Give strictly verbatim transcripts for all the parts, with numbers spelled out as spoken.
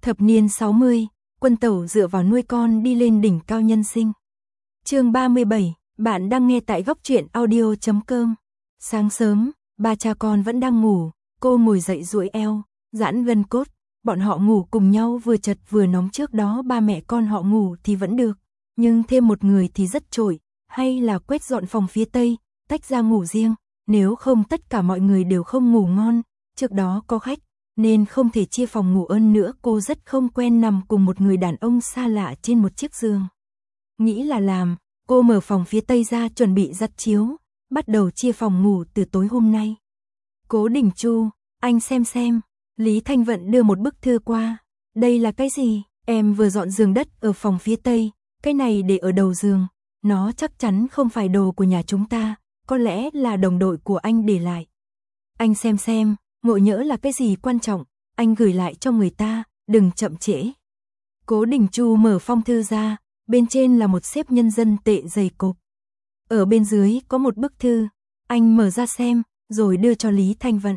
Thập niên sáu mươi, Quân Tẩu dựa vào nuôi con đi lên đỉnh cao nhân sinh. Chương ba mươi bảy, bạn đang nghe tại góc truyện audio chấm com. Sáng sớm, ba cha con vẫn đang ngủ, cô ngồi dậy duỗi eo, giãn gân cốt, bọn họ ngủ cùng nhau vừa chật vừa nóng. Trước đó ba mẹ con họ ngủ thì vẫn được, nhưng thêm một người thì rất trội, hay là quét dọn phòng phía tây, tách ra ngủ riêng, nếu không tất cả mọi người đều không ngủ ngon. Trước đó có khách, nên không thể chia phòng ngủ. Ơn nữa cô rất không quen nằm cùng một người đàn ông xa lạ trên một chiếc giường. Nghĩ là làm, cô mở phòng phía tây ra chuẩn bị giặt chiếu, bắt đầu chia phòng ngủ từ tối hôm nay. Cố Đình Chu, anh xem xem. Lý Thanh Vận đưa một bức thư qua. Đây là cái gì? Em vừa dọn giường đất ở phòng phía tây, cái này để ở đầu giường. Nó chắc chắn không phải đồ của nhà chúng ta, có lẽ là đồng đội của anh để lại. Anh xem xem, ngộ nhỡ là cái gì quan trọng, anh gửi lại cho người ta, đừng chậm trễ. Cố Đình Chu mở phong thư ra, bên trên là một xếp nhân dân tệ dày cộp. Ở bên dưới có một bức thư, anh mở ra xem, rồi đưa cho Lý Thanh Vận.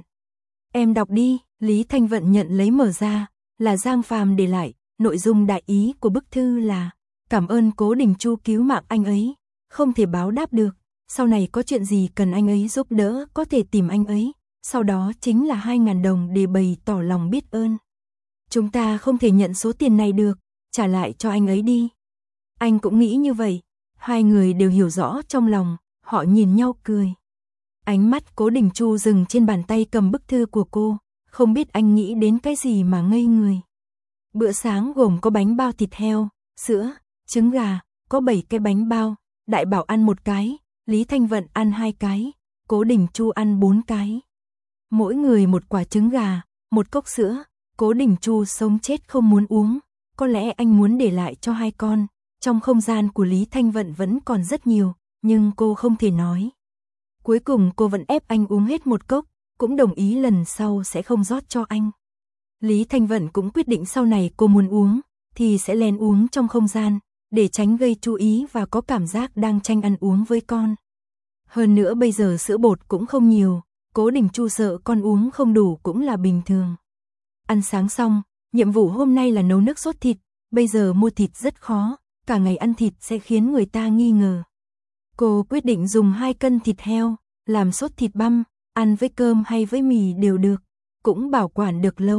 Em đọc đi. Lý Thanh Vận nhận lấy mở ra, là Giang Phàm để lại, nội dung đại ý của bức thư là: cảm ơn Cố Đình Chu cứu mạng anh ấy, không thể báo đáp được, sau này có chuyện gì cần anh ấy giúp đỡ có thể tìm anh ấy, sau đó chính là hai ngàn đồng để bày tỏ lòng biết ơn. Chúng ta không thể nhận số tiền này được, trả lại cho anh ấy đi. Anh cũng nghĩ như vậy, hai người đều hiểu rõ trong lòng, họ nhìn nhau cười. Ánh mắt Cố Đình Chu dừng trên bàn tay cầm bức thư của cô, không biết anh nghĩ đến cái gì mà ngây người. Bữa sáng gồm có bánh bao thịt heo, sữa, trứng gà, có bảy cái bánh bao, Đại Bảo ăn một cái, Lý Thanh Vận ăn hai cái, Cố Đình Chu ăn bốn cái. Mỗi người một quả trứng gà, một cốc sữa. Cố Đình Chu sống chết không muốn uống, có lẽ anh muốn để lại cho hai con. Trong không gian của Lý Thanh Vận vẫn còn rất nhiều, nhưng cô không thể nói. Cuối cùng cô vẫn ép anh uống hết một cốc, cũng đồng ý lần sau sẽ không rót cho anh. Lý Thanh Vận cũng quyết định sau này cô muốn uống, thì sẽ lén uống trong không gian, để tránh gây chú ý và có cảm giác đang tranh ăn uống với con. Hơn nữa bây giờ sữa bột cũng không nhiều, Cố Đình Chu sợ con uống không đủ cũng là bình thường. Ăn sáng xong, nhiệm vụ hôm nay là nấu nước sốt thịt, bây giờ mua thịt rất khó, cả ngày ăn thịt sẽ khiến người ta nghi ngờ. Cô quyết định dùng hai cân thịt heo, làm sốt thịt băm, ăn với cơm hay với mì đều được, cũng bảo quản được lâu.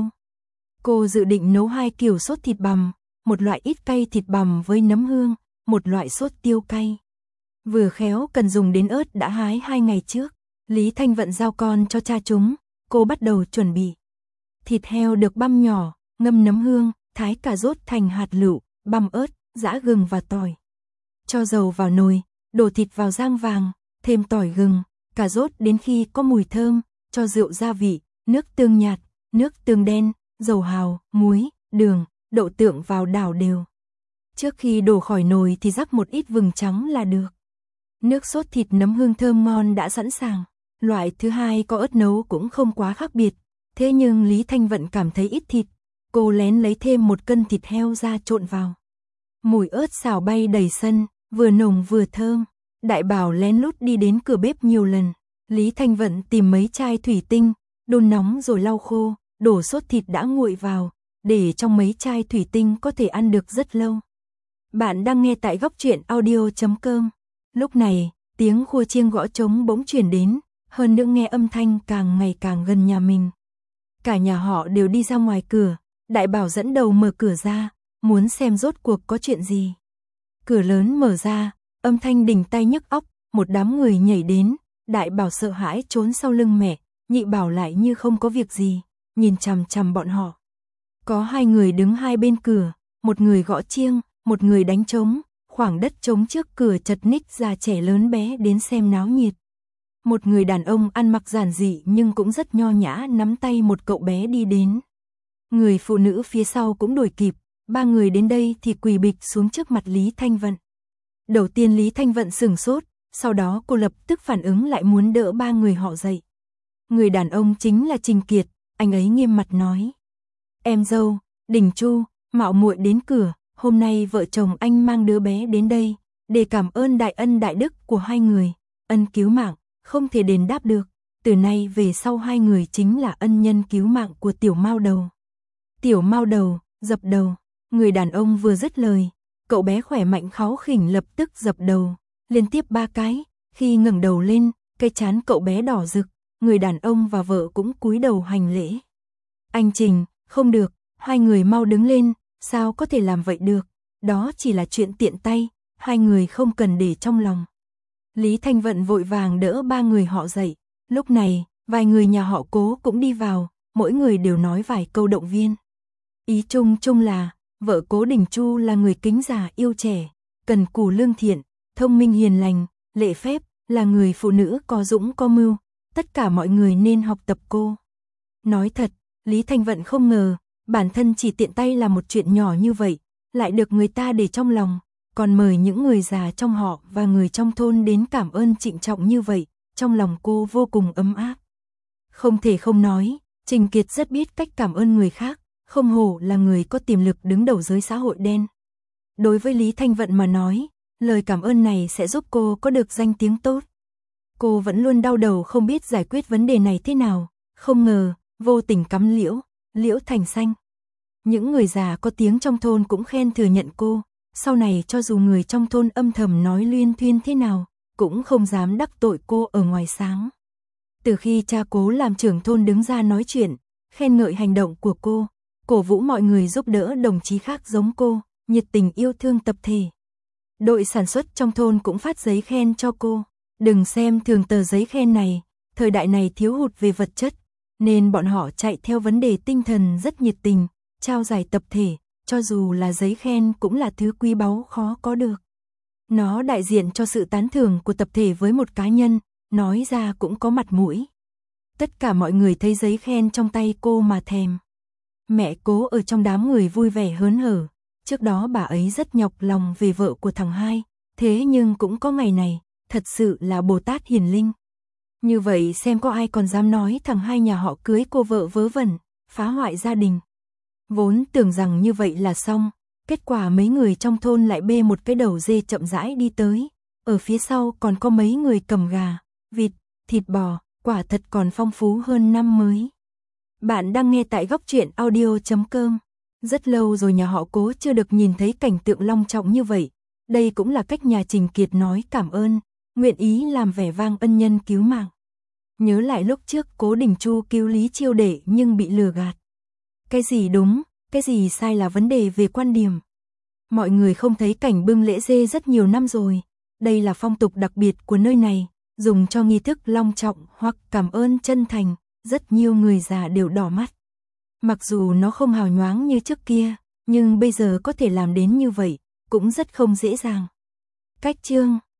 Cô dự định nấu hai kiểu sốt thịt bằm, một loại ít cay thịt bằm với nấm hương, một loại sốt tiêu cay. Vừa khéo cần dùng đến ớt đã hái hai ngày trước. Lý Thanh Vận giao con cho cha chúng, cô bắt đầu chuẩn bị. Thịt heo được băm nhỏ, ngâm nấm hương, thái cà rốt thành hạt lựu, băm ớt, giã gừng và tỏi. Cho dầu vào nồi, đổ thịt vào rang vàng, thêm tỏi gừng, cà rốt đến khi có mùi thơm, cho rượu gia vị, nước tương nhạt, nước tương đen, dầu hào, muối, đường, đậu tượng vào đảo đều. Trước khi đổ khỏi nồi thì rắc một ít vừng trắng là được. Nước sốt thịt nấm hương thơm ngon đã sẵn sàng. Loại thứ hai có ớt nấu cũng không quá khác biệt, thế nhưng Lý Thanh Vận cảm thấy ít thịt, cô lén lấy thêm một cân thịt heo ra trộn vào. Mùi ớt xào bay đầy sân, vừa nồng vừa thơm. Đại Bảo lén lút đi đến cửa bếp nhiều lần. Lý Thanh Vận tìm mấy chai thủy tinh, đun nóng rồi lau khô, đổ sốt thịt đã nguội vào, để trong mấy chai thủy tinh có thể ăn được rất lâu. Bạn đang nghe tại góc truyện audio chấm com. Lúc này, tiếng khua chiêng gõ trống bỗng truyền đến, hơn nữa nghe âm thanh càng ngày càng gần nhà mình. Cả nhà họ đều đi ra ngoài cửa, Đại Bảo dẫn đầu mở cửa ra, muốn xem rốt cuộc có chuyện gì. Cửa lớn mở ra, âm thanh đình tai nhức óc, một đám người nhảy đến, Đại Bảo sợ hãi trốn sau lưng mẹ, Nhị Bảo lại như không có việc gì, nhìn chằm chằm bọn họ. Có hai người đứng hai bên cửa, một người gõ chiêng, một người đánh trống, khoảng đất trống trước cửa chật ních già trẻ lớn bé đến xem náo nhiệt. Một người đàn ông ăn mặc giản dị nhưng cũng rất nho nhã nắm tay một cậu bé đi đến. Người phụ nữ phía sau cũng đuổi kịp, ba người đến đây thì quỳ bịch xuống trước mặt Lý Thanh Vận. Đầu tiên Lý Thanh Vận sửng sốt, sau đó cô lập tức phản ứng lại muốn đỡ ba người họ dậy. Người đàn ông chính là Trình Kiệt, anh ấy nghiêm mặt nói: "Em dâu, Đình Chu, mạo muội đến cửa, hôm nay vợ chồng anh mang đứa bé đến đây, để cảm ơn đại ân đại đức của hai người, ân cứu mạng, không thể đền đáp được, từ nay về sau hai người chính là ân nhân cứu mạng của Tiểu Mao Đầu." Tiểu Mao Đầu, dập đầu. Người đàn ông vừa dứt lời, cậu bé khỏe mạnh kháu khỉnh lập tức dập đầu, liên tiếp ba cái, khi ngẩng đầu lên, cái trán cậu bé đỏ rực, người đàn ông và vợ cũng cúi đầu hành lễ. Anh Trình, không được, hai người mau đứng lên, sao có thể làm vậy được, đó chỉ là chuyện tiện tay, hai người không cần để trong lòng. Lý Thanh Vận vội vàng đỡ ba người họ dậy, lúc này, vài người nhà họ Cố cũng đi vào, mỗi người đều nói vài câu động viên. Ý chung chung là, vợ Cố Đình Chu là người kính già yêu trẻ, cần cù lương thiện, thông minh hiền lành, lễ phép, là người phụ nữ có dũng có mưu, tất cả mọi người nên học tập cô. Nói thật, Lý Thanh Vận không ngờ, bản thân chỉ tiện tay làm một chuyện nhỏ như vậy, lại được người ta để trong lòng, còn mời những người già trong họ và người trong thôn đến cảm ơn trịnh trọng như vậy, trong lòng cô vô cùng ấm áp. Không thể không nói, Trình Kiệt rất biết cách cảm ơn người khác, không hổ là người có tiềm lực đứng đầu giới xã hội đen. Đối với Lý Thanh Vận mà nói, lời cảm ơn này sẽ giúp cô có được danh tiếng tốt. Cô vẫn luôn đau đầu không biết giải quyết vấn đề này thế nào, không ngờ, vô tình cắm liễu, liễu thành xanh. Những người già có tiếng trong thôn cũng khen thừa nhận cô, sau này cho dù người trong thôn âm thầm nói luyên thuyên thế nào, cũng không dám đắc tội cô ở ngoài sáng. Từ khi cha Cố làm trưởng thôn đứng ra nói chuyện, khen ngợi hành động của cô, cổ vũ mọi người giúp đỡ đồng chí khác giống cô, nhiệt tình yêu thương tập thể. Đội sản xuất trong thôn cũng phát giấy khen cho cô, đừng xem thường tờ giấy khen này, thời đại này thiếu hụt về vật chất, nên bọn họ chạy theo vấn đề tinh thần rất nhiệt tình, trao giải tập thể, cho dù là giấy khen cũng là thứ quý báu khó có được. Nó đại diện cho sự tán thưởng của tập thể với một cá nhân, nói ra cũng có mặt mũi. Tất cả mọi người thấy giấy khen trong tay cô mà thèm. Mẹ Cố ở trong đám người vui vẻ hớn hở, trước đó bà ấy rất nhọc lòng về vợ của thằng hai, thế nhưng cũng có ngày này, thật sự là Bồ Tát hiền linh. Như vậy xem có ai còn dám nói thằng hai nhà họ cưới cô vợ vớ vẩn, phá hoại gia đình. Vốn tưởng rằng như vậy là xong, kết quả mấy người trong thôn lại bê một cái đầu dê chậm rãi đi tới, ở phía sau còn có mấy người cầm gà, vịt, thịt bò, quả thật còn phong phú hơn năm mới. Bạn đang nghe tại góc truyện audio chấm com. Rất lâu rồi nhà họ Cố chưa được nhìn thấy cảnh tượng long trọng như vậy, đây cũng là cách nhà Trình Kiệt nói cảm ơn, nguyện ý làm vẻ vang ân nhân cứu mạng. Nhớ lại lúc trước Cố Đình Chu cứu Lý Chiêu Đệ nhưng bị lừa gạt. Cái gì đúng, cái gì sai là vấn đề về quan điểm. Mọi người không thấy cảnh bưng lễ dê rất nhiều năm rồi, đây là phong tục đặc biệt của nơi này, dùng cho nghi thức long trọng hoặc cảm ơn chân thành, rất nhiều người già đều đỏ mắt. Mặc dù nó không hào nhoáng như trước kia, nhưng bây giờ có thể làm đến như vậy, cũng rất không dễ dàng. Cách chương